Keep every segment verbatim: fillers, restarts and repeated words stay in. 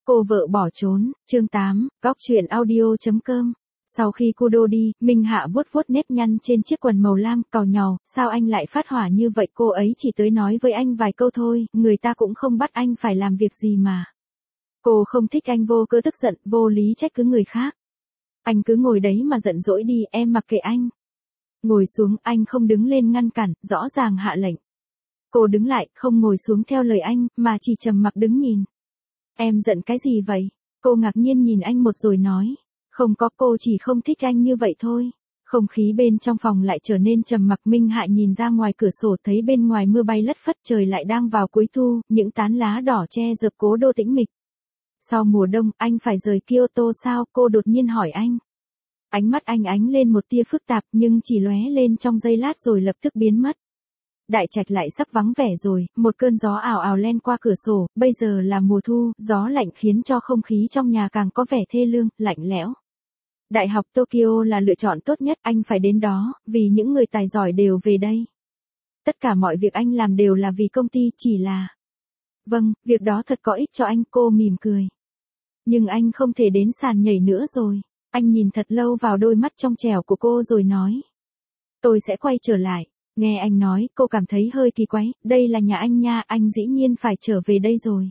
Cô vợ bỏ trốn, chương tám, góc truyện audio.com. Sau khi cô đô đi, Minh Hạ vuốt vuốt nếp nhăn trên chiếc quần màu lam, càu nhàu, sao anh lại phát hỏa như vậy, cô ấy chỉ tới nói với anh vài câu thôi, người ta cũng không bắt anh phải làm việc gì mà. Cô không thích anh vô cớ tức giận, vô lý trách cứ người khác. Anh cứ ngồi đấy mà giận dỗi đi, em mặc kệ anh. Ngồi xuống, anh không đứng lên ngăn cản, rõ ràng hạ lệnh. Cô đứng lại, không ngồi xuống theo lời anh, mà chỉ trầm mặc đứng nhìn. Em giận cái gì vậy? Cô ngạc nhiên nhìn anh một rồi nói. Không có, cô chỉ không thích anh như vậy thôi. Không khí bên trong phòng lại trở nên trầm mặc. Minh Hạ nhìn ra ngoài cửa sổ thấy bên ngoài mưa bay lất phất, trời lại đang vào cuối thu, những tán lá đỏ che dập cố đô tĩnh mịch. Sau mùa đông, anh phải rời Kyoto sao? Cô đột nhiên hỏi anh. Ánh mắt anh ánh lên một tia phức tạp nhưng chỉ lóe lên trong giây lát rồi lập tức biến mất. Đại trạch lại sắp vắng vẻ rồi, một cơn gió ào ào len qua cửa sổ, bây giờ là mùa thu, gió lạnh khiến cho không khí trong nhà càng có vẻ thê lương, lạnh lẽo. Đại học Tokyo là lựa chọn tốt nhất, anh phải đến đó, vì những người tài giỏi đều về đây. Tất cả mọi việc anh làm đều là vì công ty, chỉ là... Vâng, việc đó thật có ích cho anh, cô mỉm cười. Nhưng anh không thể đến sàn nhảy nữa rồi. Anh nhìn thật lâu vào đôi mắt trong trẻo của cô rồi nói. Tôi sẽ quay trở lại. Nghe anh nói, cô cảm thấy hơi kỳ quái, đây là nhà anh nha, anh dĩ nhiên phải trở về đây rồi.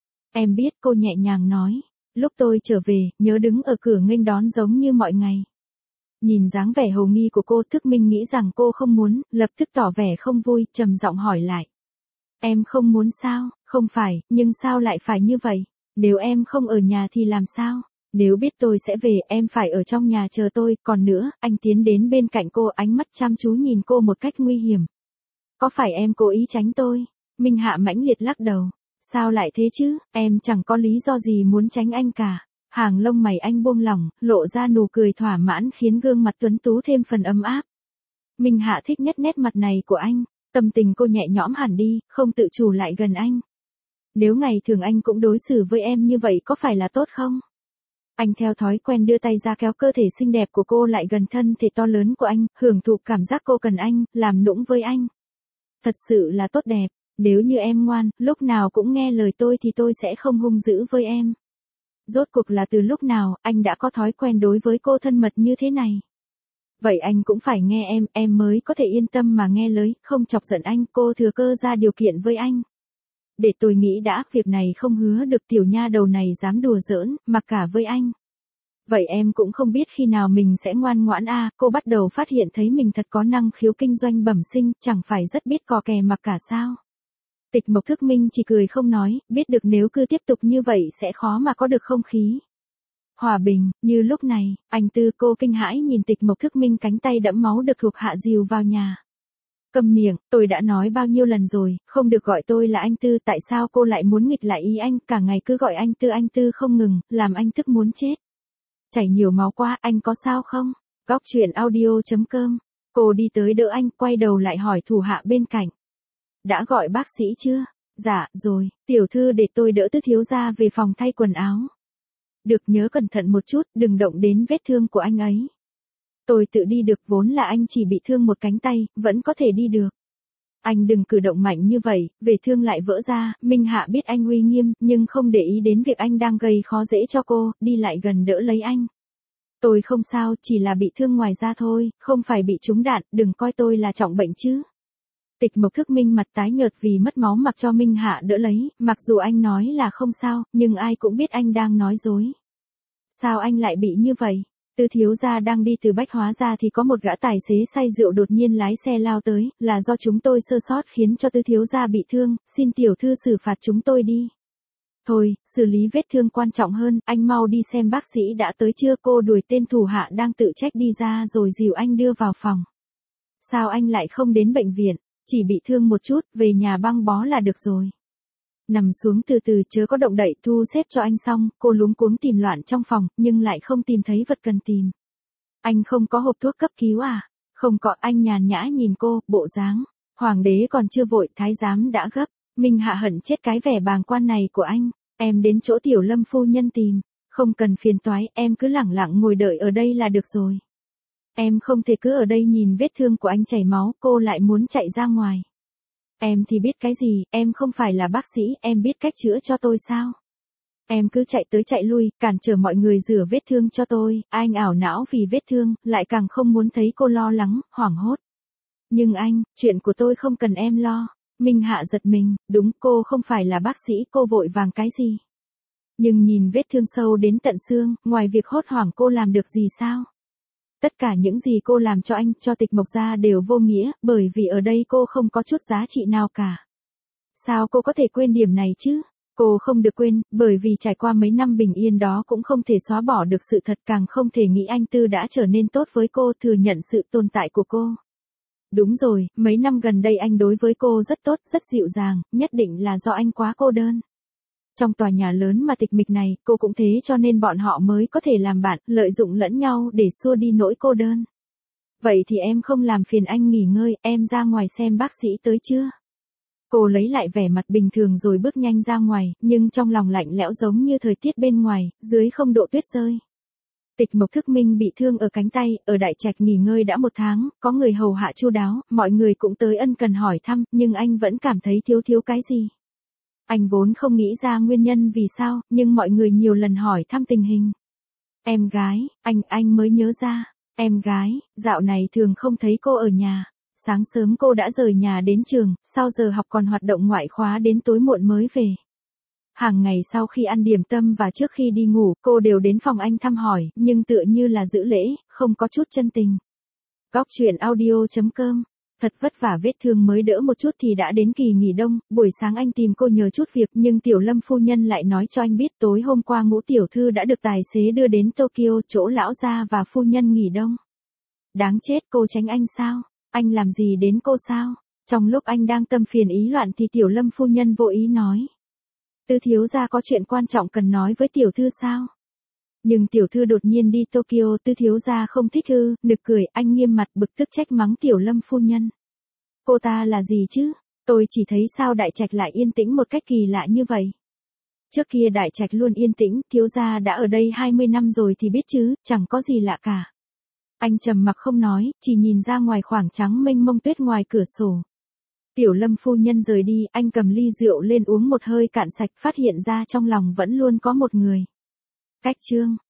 Em biết, cô nhẹ nhàng nói. Lúc tôi trở về, nhớ đứng ở cửa nghênh đón giống như mọi ngày. Nhìn dáng vẻ hồ nghi của cô, Thức Minh nghĩ rằng cô không muốn, lập tức tỏ vẻ không vui, trầm giọng hỏi lại. Em không muốn sao? Không phải, nhưng sao lại phải như vậy? Nếu em không ở nhà thì làm sao? Nếu biết tôi sẽ về, em phải ở trong nhà chờ tôi, còn nữa, anh tiến đến bên cạnh cô, ánh mắt chăm chú nhìn cô một cách nguy hiểm. Có phải em cố ý tránh tôi? Minh Hạ mãnh liệt lắc đầu. Sao lại thế chứ, em chẳng có lý do gì muốn tránh anh cả. Hàng lông mày anh buông lỏng, lộ ra nụ cười thỏa mãn khiến gương mặt tuấn tú thêm phần ấm áp. Minh Hạ thích nhất nét mặt này của anh, tâm tình cô nhẹ nhõm hẳn đi, không tự chủ lại gần anh. Nếu ngày thường anh cũng đối xử với em như vậy có phải là tốt không? Anh theo thói quen đưa tay ra kéo cơ thể xinh đẹp của cô lại gần thân thể to lớn của anh, hưởng thụ cảm giác cô cần anh, làm nũng với anh. Thật sự là tốt đẹp, nếu như em ngoan, lúc nào cũng nghe lời tôi thì tôi sẽ không hung dữ với em. Rốt cuộc là từ lúc nào, anh đã có thói quen đối với cô thân mật như thế này. Vậy anh cũng phải nghe em, em mới có thể yên tâm mà nghe lời, không chọc giận anh, cô thừa cơ ra điều kiện với anh. Để tôi nghĩ đã, việc này không hứa được, tiểu nha đầu này dám đùa giỡn, mặc cả với anh. Vậy em cũng không biết khi nào mình sẽ ngoan ngoãn à, cô bắt đầu phát hiện thấy mình thật có năng khiếu kinh doanh bẩm sinh, chẳng phải rất biết cò kè mặc cả sao. Tịch Mộc Thức Minh chỉ cười không nói, biết được nếu cứ tiếp tục như vậy sẽ khó mà có được không khí hòa bình. Như lúc này, anh Tư, cô kinh hãi nhìn Tịch Mộc Thức Minh cánh tay đẫm máu được thuộc hạ dìu vào nhà. Câm miệng, tôi đã nói bao nhiêu lần rồi, không được gọi tôi là anh Tư, tại sao cô lại muốn nghịch lại ý anh, cả ngày cứ gọi anh Tư anh Tư không ngừng, làm anh tức muốn chết. Chảy nhiều máu quá, anh có sao không? Góc truyện audio.com. Cô đi tới đỡ anh, quay đầu lại hỏi thủ hạ bên cạnh. Đã gọi bác sĩ chưa? Dạ, rồi, tiểu thư để tôi đỡ Tứ thiếu gia về phòng thay quần áo. Được, nhớ cẩn thận một chút, đừng động đến vết thương của anh ấy. Tôi tự đi được, vốn là anh chỉ bị thương một cánh tay, vẫn có thể đi được. Anh đừng cử động mạnh như vậy, về thương lại vỡ ra. Minh Hạ biết anh uy nghiêm, nhưng không để ý đến việc anh đang gây khó dễ cho cô, đi lại gần đỡ lấy anh. Tôi không sao, chỉ là bị thương ngoài da thôi, không phải bị trúng đạn, đừng coi tôi là trọng bệnh chứ. Tịch Mộc Thức Minh mặt tái nhợt vì mất máu mặc cho Minh Hạ đỡ lấy, mặc dù anh nói là không sao, nhưng ai cũng biết anh đang nói dối. Sao anh lại bị như vậy? Tứ thiếu gia đang đi từ Bách Hóa ra thì có một gã tài xế say rượu đột nhiên lái xe lao tới, là do chúng tôi sơ sót khiến cho Tứ thiếu gia bị thương, xin tiểu thư xử phạt chúng tôi đi. Thôi, xử lý vết thương quan trọng hơn, anh mau đi xem bác sĩ đã tới chưa. Cô đuổi tên thủ hạ đang tự trách đi ra rồi dìu anh đưa vào phòng. Sao anh lại không đến bệnh viện, chỉ bị thương một chút, về nhà băng bó là được rồi. Nằm xuống từ từ, chớ có động đậy, thu xếp cho anh xong, cô luống cuống tìm loạn trong phòng, nhưng lại không tìm thấy vật cần tìm. Anh không có hộp thuốc cấp cứu à? Không có, anh nhàn nhã nhìn cô, bộ dáng. Hoàng đế còn chưa vội, thái giám đã gấp. Minh Hạ hận chết cái vẻ bàng quan này của anh. Em đến chỗ tiểu Lâm phu nhân tìm. Không cần phiền toái, em cứ lẳng lặng ngồi đợi ở đây là được rồi. Em không thể cứ ở đây nhìn vết thương của anh chảy máu, cô lại muốn chạy ra ngoài. Em thì biết cái gì, em không phải là bác sĩ, em biết cách chữa cho tôi sao? Em cứ chạy tới chạy lui, cản trở mọi người rửa vết thương cho tôi, anh ảo não vì vết thương, lại càng không muốn thấy cô lo lắng, hoảng hốt. Nhưng anh, chuyện của tôi không cần em lo. Minh Hạ giật mình, đúng cô không phải là bác sĩ, cô vội vàng cái gì. Nhưng nhìn vết thương sâu đến tận xương, ngoài việc hốt hoảng cô làm được gì sao? Tất cả những gì cô làm cho anh, cho Tịch Mộc gia đều vô nghĩa, bởi vì ở đây cô không có chút giá trị nào cả. Sao cô có thể quên điểm này chứ? Cô không được quên, bởi vì trải qua mấy năm bình yên đó cũng không thể xóa bỏ được sự thật, càng không thể nghĩ anh Tư đã trở nên tốt với cô, thừa nhận sự tồn tại của cô. Đúng rồi, mấy năm gần đây anh đối với cô rất tốt, rất dịu dàng, nhất định là do anh quá cô đơn. Trong tòa nhà lớn mà tịch mịch này, cô cũng thế cho nên bọn họ mới có thể làm bạn, lợi dụng lẫn nhau để xua đi nỗi cô đơn. Vậy thì em không làm phiền anh nghỉ ngơi, em ra ngoài xem bác sĩ tới chưa? Cô lấy lại vẻ mặt bình thường rồi bước nhanh ra ngoài, nhưng trong lòng lạnh lẽo giống như thời tiết bên ngoài, dưới không độ tuyết rơi. Tịch Mộc Thức Minh bị thương ở cánh tay, ở Đại Trạch nghỉ ngơi đã một tháng, có người hầu hạ chu đáo, mọi người cũng tới ân cần hỏi thăm, nhưng anh vẫn cảm thấy thiếu thiếu cái gì. Anh vốn không nghĩ ra nguyên nhân vì sao, nhưng mọi người nhiều lần hỏi thăm tình hình. Em gái, anh, anh mới nhớ ra, em gái, dạo này thường không thấy cô ở nhà. Sáng sớm cô đã rời nhà đến trường, sau giờ học còn hoạt động ngoại khóa đến tối muộn mới về. Hàng ngày sau khi ăn điểm tâm và trước khi đi ngủ, cô đều đến phòng anh thăm hỏi, nhưng tựa như là giữ lễ, không có chút chân tình. Góc truyện audio chấm com. Thật vất vả vết thương mới đỡ một chút thì đã đến kỳ nghỉ đông, buổi sáng anh tìm cô nhờ chút việc nhưng Tiểu Lâm phu nhân lại nói cho anh biết tối hôm qua Ngũ tiểu thư đã được tài xế đưa đến Tokyo, chỗ lão gia và phu nhân nghỉ đông. Đáng chết, cô tránh anh sao? Anh làm gì đến cô sao? Trong lúc anh đang tâm phiền ý loạn thì Tiểu Lâm phu nhân vô ý nói. Tư thiếu gia có chuyện quan trọng cần nói với tiểu thư sao? Nhưng tiểu thư đột nhiên đi Tokyo, tư thiếu gia không thích ư? Nực cười, anh nghiêm mặt bực tức trách mắng Tiểu Lâm phu nhân. Cô ta là gì chứ? Tôi chỉ thấy sao Đại Trạch lại yên tĩnh một cách kỳ lạ như vậy. Trước kia Đại Trạch luôn yên tĩnh, thiếu gia đã ở đây hai mươi năm rồi thì biết chứ, chẳng có gì lạ cả. Anh trầm mặc không nói, chỉ nhìn ra ngoài khoảng trắng mênh mông tuyết ngoài cửa sổ. Tiểu Lâm phu nhân rời đi, anh cầm ly rượu lên uống một hơi cạn sạch, phát hiện ra trong lòng vẫn luôn có một người. Cách chương